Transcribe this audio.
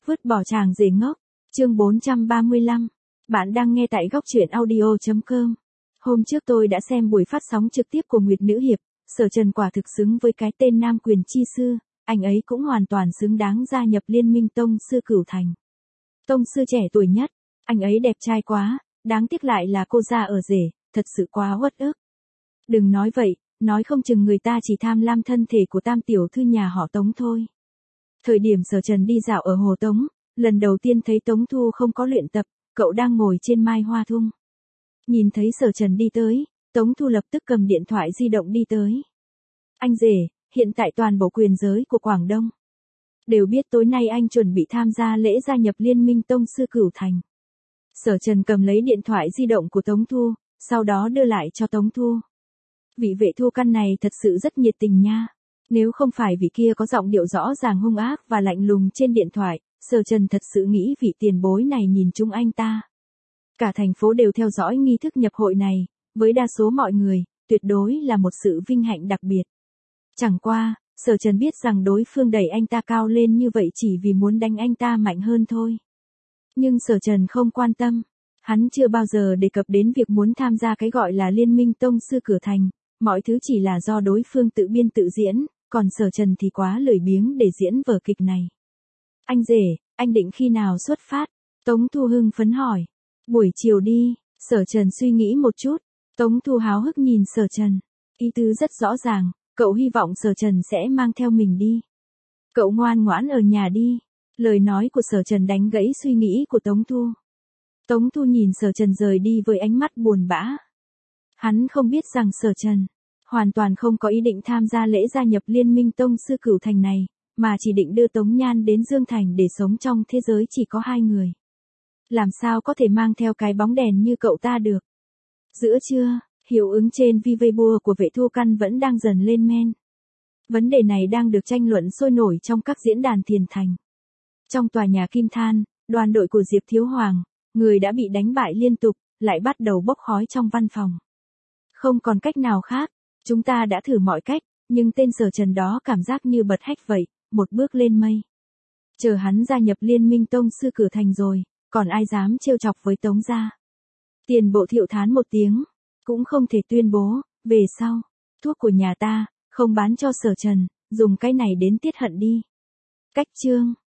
Vứt bỏ chàng rể ngốc. Chương 435. Bạn đang nghe tại góc truyện audio.com. Hôm trước tôi đã xem buổi phát sóng trực tiếp của Nguyệt Nữ Hiệp, Sở Trần quả thực xứng với cái tên nam quyền chi sư, anh ấy cũng hoàn toàn xứng đáng gia nhập Liên minh Tông sư Cửu Thành. Tông sư trẻ tuổi nhất, anh ấy đẹp trai quá, đáng tiếc lại là cô gia ở rể, thật sự quá uất ức. Đừng nói vậy, nói không chừng người ta chỉ tham lam thân thể của tam tiểu thư nhà họ Tống thôi. Thời điểm Sở Trần đi dạo ở Hồ Tống, lần đầu tiên thấy Tống Thu không có luyện tập, cậu đang ngồi trên mai hoa thung. Nhìn thấy Sở Trần đi tới, Tống Thu lập tức cầm điện thoại di động đi tới. Anh rể, hiện tại toàn bộ quyền giới của Quảng Đông đều biết tối nay anh chuẩn bị tham gia lễ gia nhập Liên minh Tông sư Cửu Thành. Sở Trần cầm lấy điện thoại di động của Tống Thu, sau đó đưa lại cho Tống Thu. Vị vệ Thu Căn này thật sự rất nhiệt tình nha. Nếu không phải vị kia có giọng điệu rõ ràng hung ác và lạnh lùng trên điện thoại, Sở Trần thật sự nghĩ vị tiền bối này nhìn chung anh ta. Cả thành phố đều theo dõi nghi thức nhập hội này, với đa số mọi người, tuyệt đối là một sự vinh hạnh đặc biệt. Chẳng qua, Sở Trần biết rằng đối phương đẩy anh ta cao lên như vậy chỉ vì muốn đánh anh ta mạnh hơn thôi. Nhưng Sở Trần không quan tâm, hắn chưa bao giờ đề cập đến việc muốn tham gia cái gọi là Liên minh Tông sư Cửu Thành, mọi thứ chỉ là do đối phương tự biên tự diễn, còn Sở Trần thì quá lười biếng để diễn vở kịch này. Anh rể, anh định khi nào xuất phát? Tống Thu hưng phấn hỏi. Buổi chiều đi, Sở Trần suy nghĩ một chút. Tống Thu háo hức nhìn Sở Trần. Ý tứ rất rõ ràng, cậu hy vọng Sở Trần sẽ mang theo mình đi. Cậu ngoan ngoãn ở nhà đi. Lời nói của Sở Trần đánh gãy suy nghĩ của Tống Thu. Tống Thu nhìn Sở Trần rời đi với ánh mắt buồn bã. Hắn không biết rằng Sở Trần hoàn toàn không có ý định tham gia lễ gia nhập Liên minh Tông sư Cửu Thành này, mà chỉ định đưa Tống Nhan đến Dương Thành để sống trong thế giới chỉ có hai người. Làm sao có thể mang theo cái bóng đèn như cậu ta được? Giữa trưa, hiệu ứng trên Weibo của vệ Thu Căn vẫn đang dần lên men. Vấn đề này đang được tranh luận sôi nổi trong các diễn đàn thiền thành. Trong tòa nhà Kim Than, đoàn đội của Diệp Thiếu Hoàng, người đã bị đánh bại liên tục, lại bắt đầu bốc khói trong văn phòng. Không còn cách nào khác, chúng ta đã thử mọi cách, nhưng tên Sở Trần đó cảm giác như bật hách vậy, một bước lên mây. Chờ hắn gia nhập Liên minh Tông sư Cửu Thành rồi, còn ai dám trêu chọc với Tống gia. Tiền bộ Thiệu thán một tiếng, cũng không thể tuyên bố, về sau, thuốc của nhà ta, không bán cho Sở Trần, dùng cái này đến tiết hận đi. Cách chương.